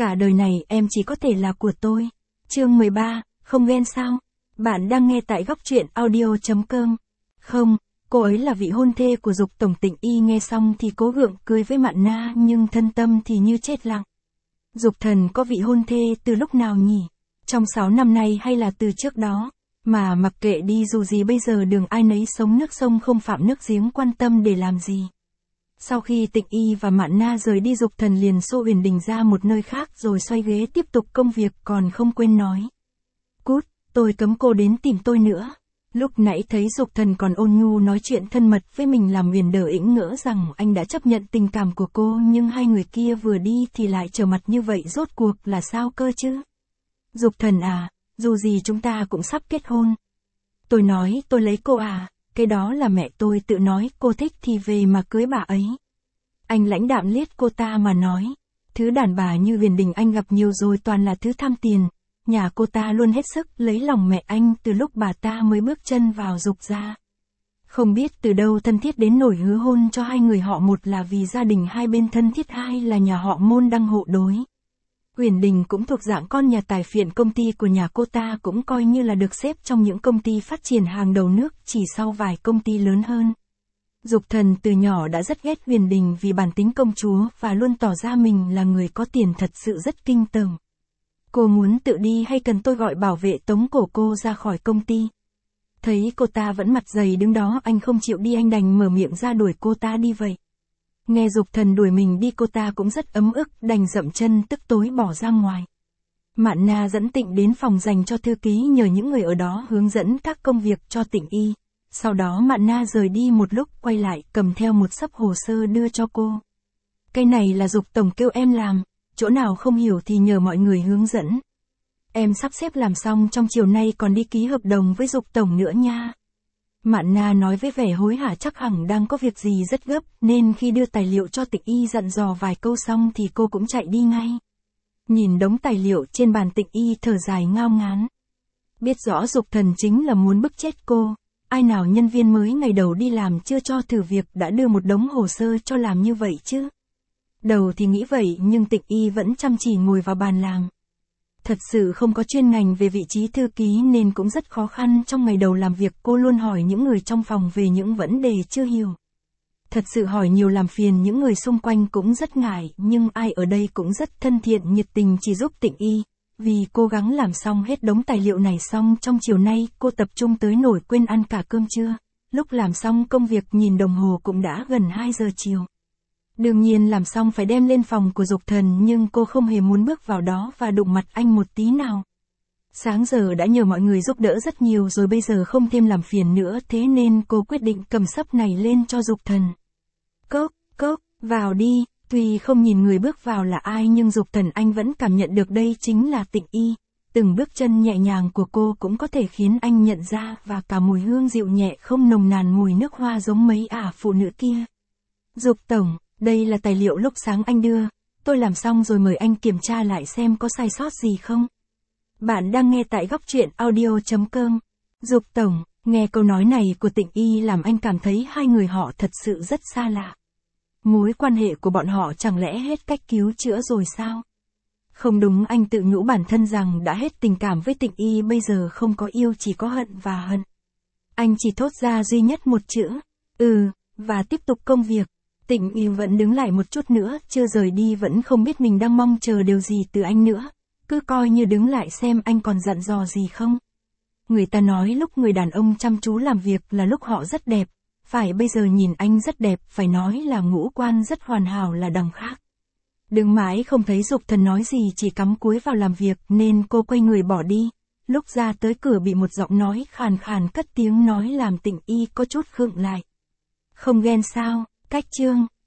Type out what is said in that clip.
Cả đời này em chỉ có thể là của tôi. Chương 13, không ghen sao? Bạn đang nghe tại góc truyện audio.com. Không, cô ấy là vị hôn thê của Dục tổng. Tịnh Y nghe xong thì cố gượng cười với Mạn Na nhưng thân tâm thì như chết lặng. Dục Thần có vị hôn thê từ lúc nào nhỉ? Trong 6 năm nay hay là từ trước đó? Mà mặc kệ đi, dù gì bây giờ đường ai nấy sống nước sông không phạm nước giếng, quan tâm để làm gì. Sau khi Tịnh Y và Mạn Na rời đi, Dục Thần liền xô Huyền Đình ra một nơi khác rồi xoay ghế tiếp tục công việc, còn không quên nói. Cút, tôi cấm cô đến tìm tôi nữa. Lúc nãy thấy Dục Thần còn ôn nhu nói chuyện thân mật với mình làm Huyền Đờ ĩnh ngỡ rằng anh đã chấp nhận tình cảm của cô, nhưng hai người kia vừa đi thì lại trở mặt như vậy, rốt cuộc là sao cơ chứ? Dục Thần à, dù gì chúng ta cũng sắp kết hôn. Tôi nói tôi lấy cô à, cái đó là mẹ tôi tự nói, cô thích thì về mà cưới bà ấy. Anh lãnh đạm liếc cô ta mà nói, thứ đàn bà như Huyền Đình anh gặp nhiều rồi, toàn là thứ tham tiền. Nhà cô ta luôn hết sức lấy lòng mẹ anh từ lúc bà ta mới bước chân vào Dục gia. Không biết từ đâu thân thiết đến nổi hứa hôn cho hai người họ, một là vì gia đình hai bên thân thiết, hai là nhà họ môn đăng hộ đối. Huyền Đình cũng thuộc dạng con nhà tài phiệt, công ty của nhà cô ta cũng coi như là được xếp trong những công ty phát triển hàng đầu nước, chỉ sau vài công ty lớn hơn. Dục Thần từ nhỏ đã rất ghét Huyền Đình vì bản tính công chúa và luôn tỏ ra mình là người có tiền, thật sự rất kinh tởm. Cô muốn tự đi hay cần tôi gọi bảo vệ tống cổ cô ra khỏi công ty? Thấy cô ta vẫn mặt dày đứng đó, anh không chịu đi, anh đành mở miệng ra đuổi cô ta đi vậy. Nghe Dục Thần đuổi mình đi, cô ta cũng rất ấm ức, đành dậm chân tức tối bỏ ra ngoài. Mạn Na dẫn Tịnh đến phòng dành cho thư ký, nhờ những người ở đó hướng dẫn các công việc cho Tịnh Y. Sau đó Mạn Na rời đi một lúc, quay lại cầm theo một xấp hồ sơ đưa cho cô. Cái này là Dục tổng kêu em làm, chỗ nào không hiểu thì nhờ mọi người hướng dẫn. Em sắp xếp làm xong trong chiều nay còn đi ký hợp đồng với Dục tổng nữa nha. Mạn Na nói với vẻ hối hả, chắc hẳn đang có việc gì rất gấp, nên khi đưa tài liệu cho Tịnh Y dặn dò vài câu xong thì cô cũng chạy đi ngay. Nhìn đống tài liệu trên bàn, Tịnh Y thở dài ngao ngán. Biết rõ Dục Thần chính là muốn bức chết cô. Ai nào nhân viên mới ngày đầu đi làm chưa cho thử việc đã đưa một đống hồ sơ cho làm như vậy chứ? Đầu thì nghĩ vậy nhưng Tịnh Y vẫn chăm chỉ ngồi vào bàn làm. Thật sự không có chuyên ngành về vị trí thư ký nên cũng rất khó khăn. Trong ngày đầu làm việc, cô luôn hỏi những người trong phòng về những vấn đề chưa hiểu. Thật sự hỏi nhiều làm phiền những người xung quanh cũng rất ngại, nhưng ai ở đây cũng rất thân thiện nhiệt tình chỉ giúp Tịnh Y. Vì cố gắng làm xong hết đống tài liệu này xong trong chiều nay, cô tập trung tới nỗi quên ăn cả cơm trưa. Lúc làm xong công việc nhìn đồng hồ cũng đã gần 2 giờ chiều. Đương nhiên làm xong phải đem lên phòng của Dục Thần, nhưng cô không hề muốn bước vào đó và đụng mặt anh một tí nào. Sáng giờ đã nhờ mọi người giúp đỡ rất nhiều rồi, bây giờ không thêm làm phiền nữa, thế nên cô quyết định cầm xấp này lên cho Dục Thần. Cốc, cốc, vào đi. Tuy không nhìn người bước vào là ai nhưng Dục Thần anh vẫn cảm nhận được đây chính là Tịnh Y. Từng bước chân nhẹ nhàng của cô cũng có thể khiến anh nhận ra, và cả mùi hương dịu nhẹ không nồng nàn mùi nước hoa giống mấy ả phụ nữ kia. Dục tổng, đây là tài liệu lúc sáng anh đưa, tôi làm xong rồi, mời anh kiểm tra lại xem có sai sót gì không. Bạn đang nghe tại góc truyện audio.com. Dục tổng, nghe câu nói này của Tịnh Y làm anh cảm thấy hai người họ thật sự rất xa lạ. Mối quan hệ của bọn họ chẳng lẽ hết cách cứu chữa rồi sao? Không đúng, anh tự nhủ bản thân rằng đã hết tình cảm với Tịnh Y, bây giờ không có yêu, chỉ có hận và hận. Anh chỉ thốt ra duy nhất một chữ, và tiếp tục công việc. Tịnh Y vẫn đứng lại một chút nữa, chưa rời đi, vẫn không biết mình đang mong chờ điều gì từ anh nữa. Cứ coi như đứng lại xem anh còn dặn dò gì không. Người ta nói lúc người đàn ông chăm chú làm việc là lúc họ rất đẹp. Phải, bây giờ nhìn anh rất đẹp, phải nói là ngũ quan rất hoàn hảo là đằng khác. Đứng mãi không thấy Dục Thần nói gì, chỉ cắm cúi vào làm việc nên cô quay người bỏ đi. Lúc ra tới cửa bị một giọng nói khàn khàn cất tiếng nói làm Tịnh Y có chút khựng lại. Không ghen sao? Cách chương